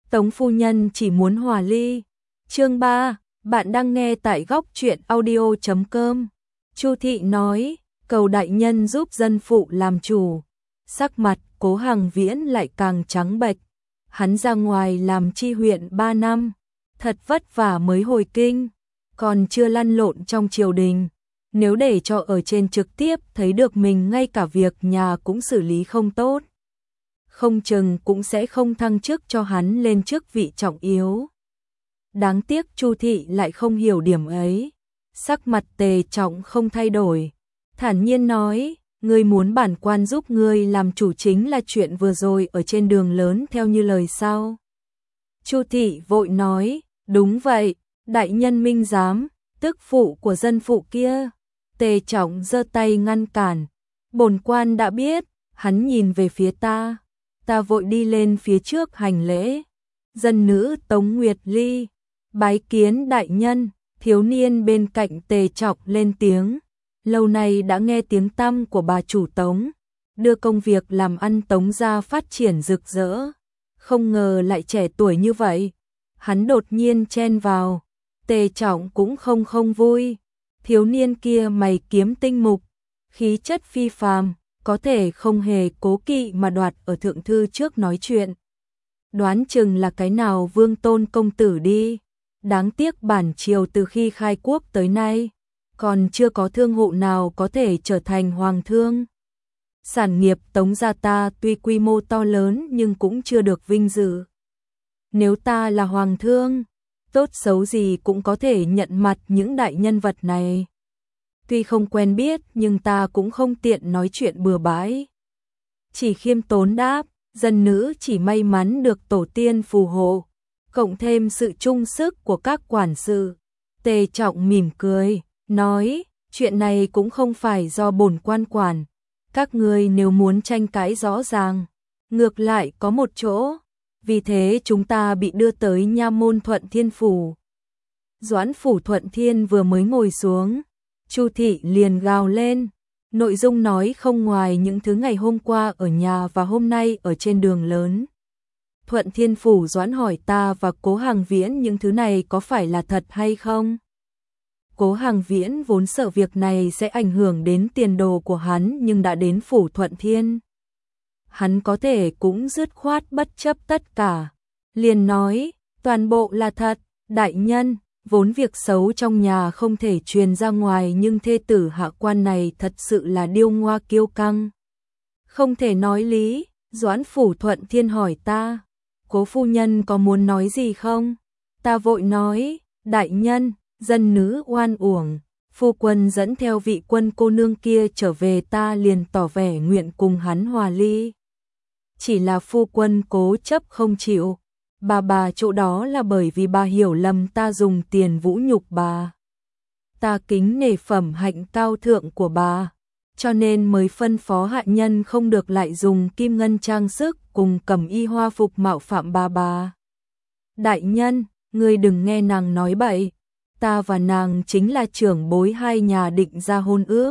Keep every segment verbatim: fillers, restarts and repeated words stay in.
Tống phu nhân chỉ muốn hòa ly. Chương ba, bạn đang nghe tại góc truyện audio chấm com. Chu thị nói, cầu đại nhân giúp dân phụ làm chủ. Sắc mặt Cố Hằng Viễn lại càng trắng bệch. Hắn ra ngoài làm tri huyện ba năm, thật vất vả mới hồi kinh, còn chưa lăn lộn trong triều đình. Nếu để cho ở trên trực tiếp thấy được mình ngay cả việc nhà cũng xử lý không tốt, không chừng cũng sẽ không thăng chức cho hắn lên chức vị trọng yếu. Đáng tiếc Chu thị lại không hiểu điểm ấy. Sắc mặt Tề Trọng không thay đổi, thản nhiên nói, ngươi muốn bản quan giúp ngươi làm chủ chính là chuyện vừa rồi ở trên đường lớn theo như lời sao? Chu thị vội nói, đúng vậy, đại nhân minh giám, tức phụ của dân phụ kia. Tề Trọng giơ tay ngăn cản, bổn quan đã biết. Hắn nhìn về phía ta, ta vội đi lên phía trước hành lễ. Dân nữ Tống Nguyệt Ly, bái kiến đại nhân. Thiếu niên bên cạnh Tề Trọng lên tiếng, lâu nay đã nghe tiếng tăm của bà chủ Tống, đưa công việc làm ăn Tống gia phát triển rực rỡ, không ngờ lại trẻ tuổi như vậy. Hắn đột nhiên chen vào, Tề Trọng cũng không không vui. Thiếu niên kia mày kiếm tinh mục, khí chất phi phàm, có thể không hề cố kỵ mà đoạt ở thượng thư trước nói chuyện. Đoán chừng là cái nào Vương Tôn công tử đi. Đáng tiếc bản triều từ khi khai quốc tới nay, còn chưa có thương hộ nào có thể trở thành hoàng thương. Sản nghiệp Tống gia ta tuy quy mô to lớn nhưng cũng chưa được vinh dự. Nếu ta là hoàng thương, tốt xấu gì cũng có thể nhận mặt những đại nhân vật này. Tuy không quen biết nhưng ta cũng không tiện nói chuyện bừa bãi. Chỉ khiêm tốn đáp, dân nữ chỉ may mắn được tổ tiên phù hộ, cộng thêm sự chung sức của các quản sự. Tề Trọng mỉm cười, nói, chuyện này cũng không phải do bổn quan quản. Các ngươi nếu muốn tranh cãi rõ ràng, ngược lại có một chỗ. Vì thế chúng ta bị đưa tới nha môn Thuận Thiên Phủ. Doãn phủ Thuận Thiên vừa mới ngồi xuống, Chu thị liền gào lên. Nội dung nói không ngoài những thứ ngày hôm qua ở nhà và hôm nay ở trên đường lớn. Thuận Thiên Phủ Doãn hỏi ta và Cố Hằng Viễn những thứ này có phải là thật hay không? Cố Hằng Viễn vốn sợ việc này sẽ ảnh hưởng đến tiền đồ của hắn nhưng đã đến Phủ Thuận Thiên. Hắn có thể cũng dứt khoát bất chấp tất cả. Liền nói, toàn bộ là thật, đại nhân, vốn việc xấu trong nhà không thể truyền ra ngoài nhưng thê tử hạ quan này thật sự là điêu ngoa kiêu căng. Không thể nói lý. Doãn phủ Thuận Thiên hỏi ta, Cố phu nhân có muốn nói gì không? Ta vội nói, đại nhân, dân nữ oan uổng, phu quân dẫn theo vị quân cô nương kia trở về ta liền tỏ vẻ nguyện cùng hắn hòa ly. Chỉ là phu quân cố chấp không chịu, bà bà chỗ đó là bởi vì bà hiểu lầm ta dùng tiền vũ nhục bà. Ta kính nể phẩm hạnh cao thượng của bà, cho nên mới phân phó hạ nhân không được lại dùng kim ngân trang sức cùng cẩm y hoa phục mạo phạm bà bà. Đại nhân, ngươi đừng nghe nàng nói bậy, ta và nàng chính là trưởng bối hai nhà định ra hôn ước.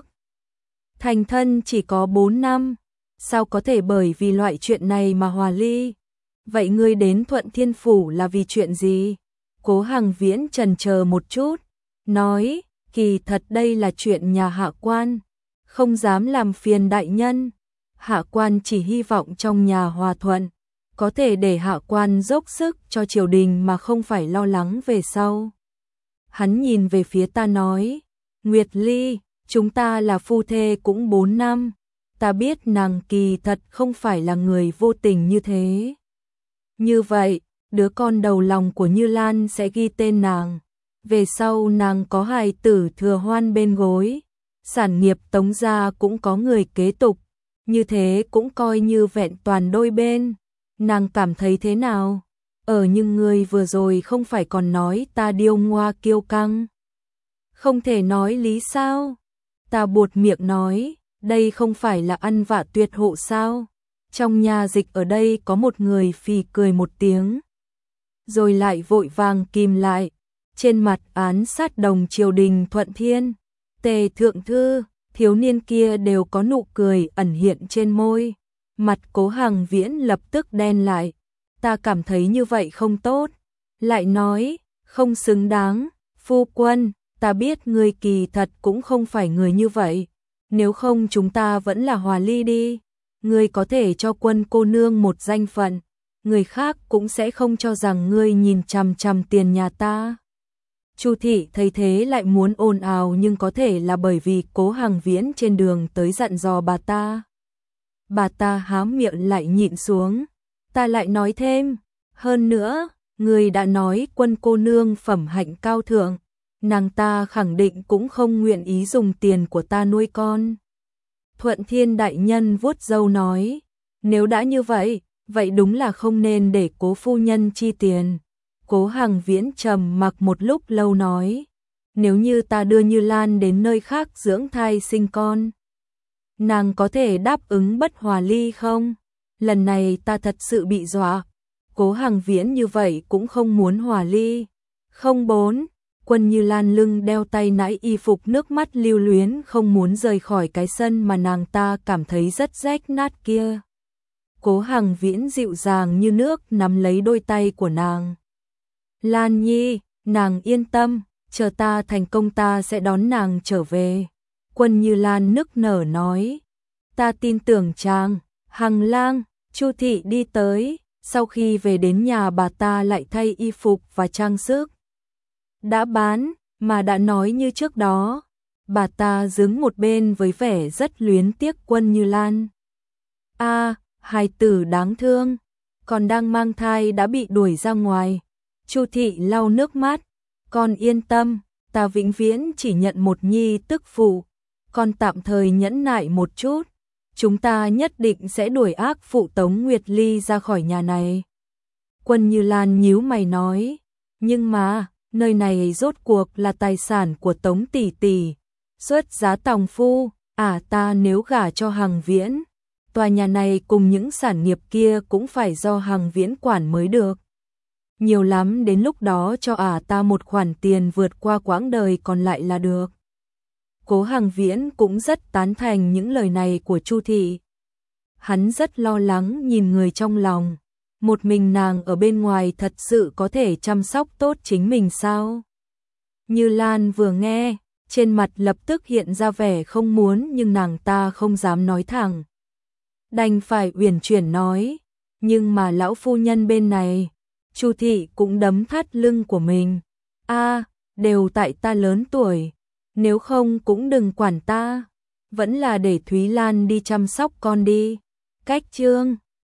Thành thân chỉ có bốn năm, sao có thể bởi vì loại chuyện này mà hòa ly? Vậy ngươi đến Thuận Thiên Phủ là vì chuyện gì? Cố Hằng Viễn chần chờ một chút, nói, kỳ thật đây là chuyện nhà hạ quan, không dám làm phiền đại nhân. Hạ quan chỉ hy vọng trong nhà hòa thuận, có thể để hạ quan dốc sức cho triều đình mà không phải lo lắng về sau. Hắn nhìn về phía ta nói, Nguyệt Ly, chúng ta là phu thê cũng bốn năm, ta biết nàng kỳ thật không phải là người vô tình như thế. Như vậy, đứa con đầu lòng của Như Lan sẽ ghi tên nàng, về sau nàng có hài tử thừa hoan bên gối, sản nghiệp Tống gia cũng có người kế tục, như thế cũng coi như vẹn toàn đôi bên. Nàng cảm thấy thế nào? Ở nhưng người vừa rồi không phải còn nói ta điêu ngoa kiêu căng. Không thể nói lý sao? Ta buột miệng nói, đây không phải là ăn vạ tuyệt hộ sao? Trong nhà dịch ở đây có một người phì cười một tiếng, rồi lại vội vàng kìm lại. Trên mặt án sát đồng triều đình Thuận Thiên, Tề thượng thư, thiếu niên kia đều có nụ cười ẩn hiện trên môi. Mặt Cố Hằng Viễn lập tức đen lại. ta cảm thấy như vậy không tốt. Lại nói, không xứng đáng, phu quân, ta biết ngươi kỳ thật cũng không phải người như vậy. Nếu không chúng ta vẫn là hòa ly đi. Ngươi có thể cho Quân cô nương một danh phận, người khác cũng sẽ không cho rằng ngươi nhìn chằm chằm tiền nhà ta. Chu thị thấy thế lại muốn ồn ào, nhưng có thể là bởi vì Cố Hằng Viễn trên đường tới dặn dò bà ta. Bà ta há miệng lại nhịn xuống. Ta lại nói thêm, hơn nữa, người đã nói Quân cô nương phẩm hạnh cao thượng, nàng ta khẳng định cũng không nguyện ý dùng tiền của ta nuôi con. Thuận Thiên đại nhân vuốt râu nói, nếu đã như vậy, vậy đúng là không nên để Cố phu nhân chi tiền. Cố Hằng Viễn trầm mặc một lúc lâu nói, nếu như ta đưa Như Lan đến nơi khác dưỡng thai sinh con, nàng có thể đáp ứng bất hòa ly không? Lần này ta thật sự bị dọa. Cố Hằng Viễn như vậy cũng không muốn hòa ly. Không bốn, Quân Như Lan lưng đeo tay nãi y phục, nước mắt lưu luyến không muốn rời khỏi cái sân mà nàng ta cảm thấy rất rách nát kia. Cố Hằng Viễn dịu dàng như nước nắm lấy đôi tay của nàng. Lan Nhi, nàng yên tâm, chờ ta thành công ta sẽ đón nàng trở về. Quân Như Lan nức nở nói, ta tin tưởng chàng. Hằng Lang, Chu thị đi tới, sau khi về đến nhà bà ta lại thay y phục và trang sức. Đã bán, mà đã nói như trước đó. Bà ta đứng một bên với vẻ rất luyến tiếc Quân Như Lan. A, hài tử đáng thương, còn đang mang thai đã bị đuổi ra ngoài. Chu thị lau nước mắt, con yên tâm, ta vĩnh viễn chỉ nhận một nhi tức phụ, con tạm thời nhẫn nại một chút, chúng ta nhất định sẽ đuổi ác phụ Tống Nguyệt Ly ra khỏi nhà này. Quân Như Lan nhíu mày nói, nhưng mà, nơi này rốt cuộc là tài sản của Tống tỷ tỷ, xuất giá tòng phu, à ta nếu gả cho Hằng Viễn, tòa nhà này cùng những sản nghiệp kia cũng phải do Hằng Viễn quản mới được. Nhiều lắm đến lúc đó cho ả à ta một khoản tiền vượt qua quãng đời còn lại là được. Cố Hằng Viễn cũng rất tán thành những lời này của Chu thị. Hắn rất lo lắng nhìn người trong lòng, một mình nàng ở bên ngoài thật sự có thể chăm sóc tốt chính mình sao? Như Lan vừa nghe, trên mặt lập tức hiện ra vẻ không muốn, nhưng nàng ta không dám nói thẳng. Đành phải uyển chuyển nói, nhưng mà lão phu nhân bên này, Chu thị cũng đấm thắt lưng của mình. A, đều tại ta lớn tuổi, nếu không cũng đừng quản ta, vẫn là để Thúy Lan đi chăm sóc con đi. Cách chương